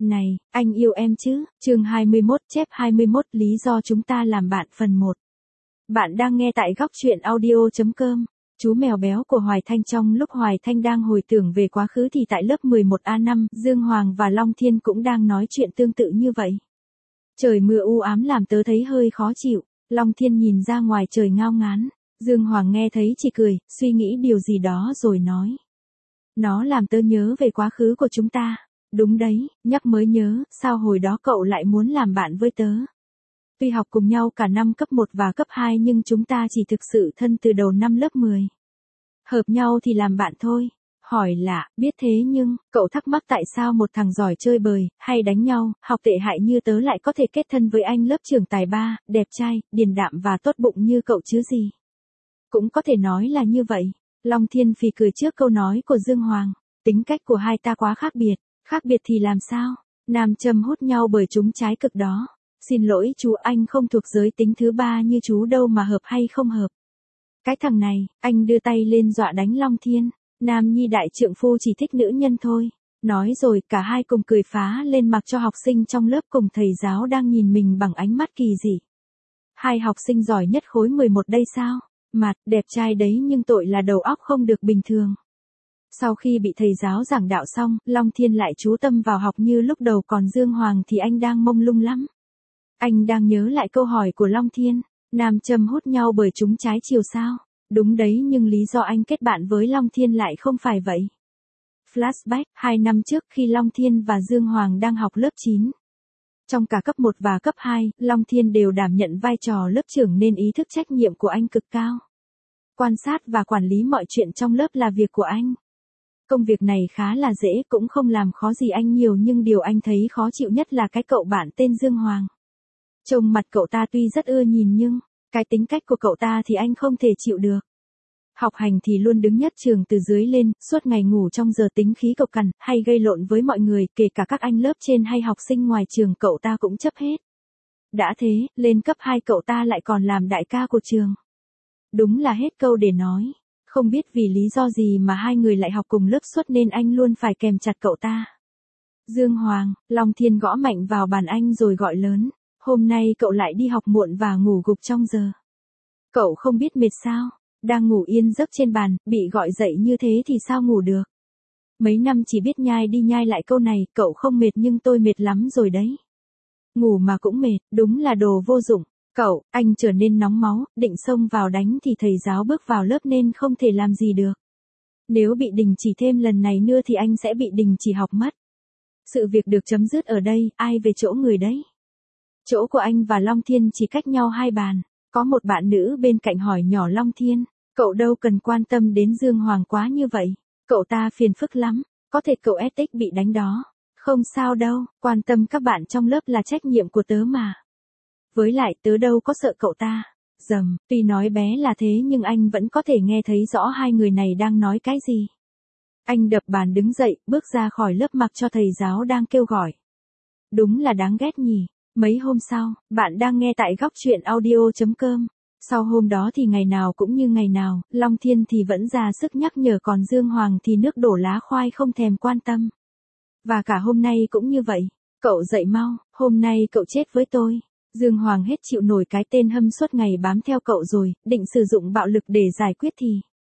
Này, anh yêu em chứ? Chương 21 chép 21 lý do chúng ta làm bạn phần 1. Bạn đang nghe tại góc truyện audio.com. Chú mèo béo của Hoài Thanh. Trong lúc Hoài Thanh đang hồi tưởng về quá khứ thì tại lớp 11A5, Dương Hoàng và Long Thiên cũng đang nói chuyện tương tự như vậy. Trời mưa u ám làm tớ thấy hơi khó chịu. Long Thiên nhìn ra ngoài trời ngao ngán. Dương Hoàng nghe thấy chỉ cười, suy nghĩ điều gì đó rồi nói. Nó làm tớ nhớ về quá khứ của chúng ta. Đúng đấy, nhắc mới nhớ, sao hồi đó cậu lại muốn làm bạn với tớ? Tuy học cùng nhau cả năm cấp 1 và cấp 2 nhưng chúng ta chỉ thực sự thân từ đầu năm lớp 10. Hợp nhau thì làm bạn thôi. Hỏi lạ, biết thế nhưng, cậu thắc mắc tại sao một thằng giỏi chơi bời, hay đánh nhau, học tệ hại như tớ lại có thể kết thân với anh lớp trưởng tài ba, đẹp trai, điềm đạm và tốt bụng như cậu chứ gì? Cũng có thể nói là như vậy. Long Thiên phì cười trước câu nói của Dương Hoàng. Tính cách của hai ta quá khác biệt. Khác biệt thì làm sao? Nam châm hút nhau bởi chúng trái cực đó. Xin lỗi chú, anh không thuộc giới tính thứ ba như chú đâu mà hợp hay không hợp. Cái thằng này, anh đưa tay lên dọa đánh Long Thiên. Nam nhi đại trượng phu chỉ thích nữ nhân thôi. Nói rồi cả hai cùng cười phá lên mặc cho học sinh trong lớp cùng thầy giáo đang nhìn mình bằng ánh mắt kỳ dị. Hai học sinh giỏi nhất khối 11 đây sao? Mặt, đẹp trai đấy nhưng tội là đầu óc không được bình thường. Sau khi bị thầy giáo giảng đạo xong, Long Thiên lại chú tâm vào học như lúc đầu, còn Dương Hoàng thì anh đang mông lung lắm. Anh đang nhớ lại câu hỏi của Long Thiên, nam châm hút nhau bởi chúng trái chiều sao? Đúng đấy, nhưng lý do anh kết bạn với Long Thiên lại không phải vậy. Flashback, 2 năm trước khi Long Thiên và Dương Hoàng đang học lớp 9. Trong cả cấp 1 và cấp 2, Long Thiên đều đảm nhận vai trò lớp trưởng nên ý thức trách nhiệm của anh cực cao. Quan sát và quản lý mọi chuyện trong lớp là việc của anh. Công việc này khá là dễ, cũng không làm khó gì anh nhiều, nhưng điều anh thấy khó chịu nhất là cái cậu bạn tên Dương Hoàng. Trông mặt cậu ta tuy rất ưa nhìn nhưng, cái tính cách của cậu ta thì anh không thể chịu được. Học hành thì luôn đứng nhất trường từ dưới lên, suốt ngày ngủ trong giờ tính khí cộc cằn, hay gây lộn với mọi người, kể cả các anh lớp trên hay học sinh ngoài trường cậu ta cũng chấp hết. Đã thế, lên cấp 2 cậu ta lại còn làm đại ca của trường. Đúng là hết câu để nói. Không biết vì lý do gì mà hai người lại học cùng lớp suốt nên anh luôn phải kèm chặt cậu ta. Dương Hoàng, Long Thiên gõ mạnh vào bàn anh rồi gọi lớn. Hôm nay cậu lại đi học muộn và ngủ gục trong giờ. Cậu không biết mệt sao? Đang ngủ yên giấc trên bàn, bị gọi dậy như thế thì sao ngủ được? Mấy năm chỉ biết nhai đi nhai lại câu này, cậu không mệt nhưng tôi mệt lắm rồi đấy. Ngủ mà cũng mệt, đúng là đồ vô dụng. Cậu, anh trở nên nóng máu, định xông vào đánh thì thầy giáo bước vào lớp nên không thể làm gì được. Nếu bị đình chỉ thêm lần này nữa thì anh sẽ bị đình chỉ học mất. Sự việc được chấm dứt ở đây, ai về chỗ người đấy? Chỗ của anh và Long Thiên chỉ cách nhau 2 bàn. Có một bạn nữ bên cạnh hỏi nhỏ Long Thiên, cậu đâu cần quan tâm đến Dương Hoàng quá như vậy. Cậu ta phiền phức lắm, có thể cậu ethics bị đánh đó. Không sao đâu, quan tâm các bạn trong lớp là trách nhiệm của tớ mà. Với lại tớ đâu có sợ cậu ta. Dầm, tuy nói bé là thế nhưng anh vẫn có thể nghe thấy rõ hai người này đang nói cái gì. Anh đập bàn đứng dậy, bước ra khỏi lớp mặc cho thầy giáo đang kêu gọi. Đúng là đáng ghét nhỉ. Mấy hôm sau, bạn đang nghe tại góc truyện audio.com. Sau hôm đó thì ngày nào cũng như ngày nào, Long Thiên thì vẫn ra sức nhắc nhở, còn Dương Hoàng thì nước đổ lá khoai không thèm quan tâm. Và cả hôm nay cũng như vậy. Cậu dậy mau, hôm nay cậu chết với tôi. Dương Hoàng hết chịu nổi cái tên hâm suốt ngày bám theo cậu rồi, định sử dụng bạo lực để giải quyết thì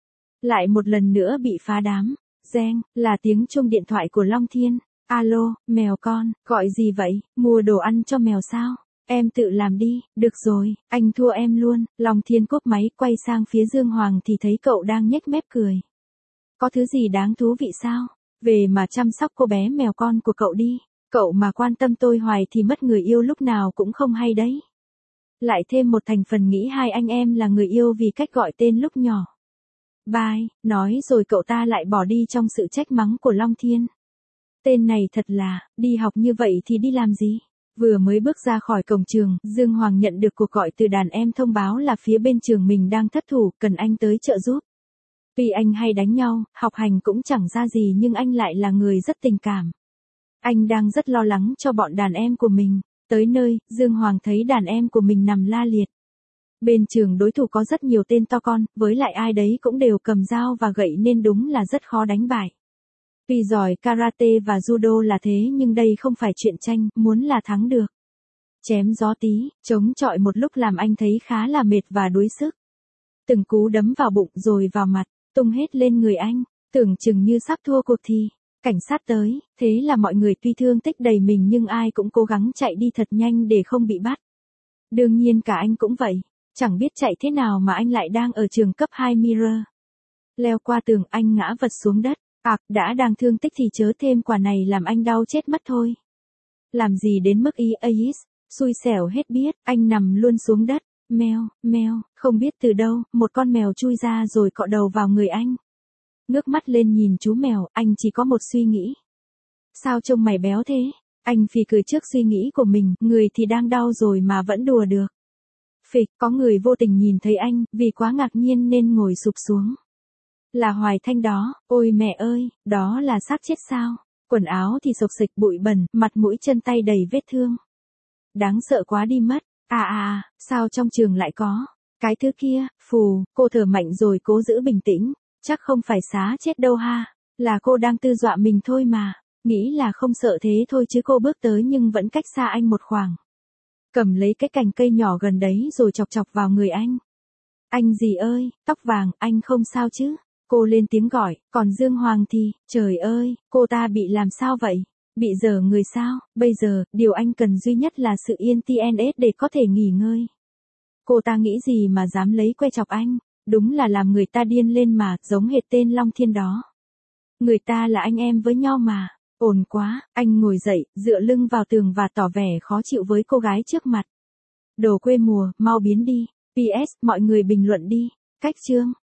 lại một lần nữa bị phá đám. Reng, là tiếng chuông điện thoại của Long Thiên. Alo, mèo con, gọi gì vậy, mua đồ ăn cho mèo sao? Em tự làm đi, được rồi, anh thua em luôn. Long Thiên cúp máy, quay sang phía Dương Hoàng thì thấy cậu đang nhếch mép cười. Có thứ gì đáng thú vị sao? Về mà chăm sóc cô bé mèo con của cậu đi. Cậu mà quan tâm tôi hoài thì mất người yêu lúc nào cũng không hay đấy. Lại thêm một thành phần nghĩ hai anh em là người yêu vì cách gọi tên lúc nhỏ. Bye, nói rồi cậu ta lại bỏ đi trong sự trách mắng của Long Thiên. Tên này thật là, đi học như vậy thì đi làm gì? Vừa mới bước ra khỏi cổng trường, Dương Hoàng nhận được cuộc gọi từ đàn em thông báo là phía bên trường mình đang thất thủ, cần anh tới trợ giúp. Vì anh hay đánh nhau, học hành cũng chẳng ra gì nhưng anh lại là người rất tình cảm. Anh đang rất lo lắng cho bọn đàn em của mình. Tới nơi, Dương Hoàng thấy đàn em của mình nằm la liệt. Bên trường đối thủ có rất nhiều tên to con, với lại ai đấy cũng đều cầm dao và gậy nên đúng là rất khó đánh bại. Tuy giỏi karate và judo là thế nhưng đây không phải chuyện tranh, muốn là thắng được. Chém gió tí, chống chọi một lúc làm anh thấy khá là mệt và đuối sức. Từng cú đấm vào bụng rồi vào mặt, tung hết lên người anh, tưởng chừng như sắp thua cuộc thì. Cảnh sát tới, thế là mọi người tuy thương tích đầy mình nhưng ai cũng cố gắng chạy đi thật nhanh để không bị bắt. Đương nhiên cả anh cũng vậy, chẳng biết chạy thế nào mà anh lại đang ở trường cấp 2 Mirror. Leo qua tường anh ngã vật xuống đất, đã đang thương tích thì chớ thêm quả này làm anh đau chết mất thôi. Làm gì đến mức Ais, xui xẻo hết biết, anh nằm luôn xuống đất, meo, không biết từ đâu, một con mèo chui ra rồi cọ đầu vào người anh. Ngước mắt lên nhìn chú mèo, anh chỉ có một suy nghĩ. Sao trông mày béo thế? Anh phì cười trước suy nghĩ của mình, người thì đang đau rồi mà vẫn đùa được. Phịch, có người vô tình nhìn thấy anh, vì quá ngạc nhiên nên ngồi sụp xuống. Là Hoài Thanh đó, ôi mẹ ơi, đó là xác chết sao? Quần áo thì xộc xịch bụi bẩn, mặt mũi chân tay đầy vết thương. Đáng sợ quá đi mất. Sao trong trường lại có? Cái thứ kia, phù, cô thở mạnh rồi cố giữ bình tĩnh. Chắc không phải xá chết đâu ha. Là cô đang tư dọa mình thôi mà. Nghĩ là không sợ thế thôi chứ cô bước tới nhưng vẫn cách xa anh một khoảng. Cầm lấy cái cành cây nhỏ gần đấy rồi chọc chọc vào người anh. Anh gì ơi, tóc vàng, anh không sao chứ? Cô lên tiếng gọi, còn Dương Hoàng thì, trời ơi, cô ta bị làm sao vậy? Bị dở người sao? Bây giờ, điều anh cần duy nhất là sự yên tns để có thể nghỉ ngơi. Cô ta nghĩ gì mà dám lấy que chọc anh? Đúng là làm người ta điên lên mà, giống hệt tên Long Thiên đó. Người ta là anh em với nhau mà. Ổn quá, anh ngồi dậy, dựa lưng vào tường và tỏ vẻ khó chịu với cô gái trước mặt. Đồ quê mùa, mau biến đi. PS, mọi người bình luận đi. Cách chương.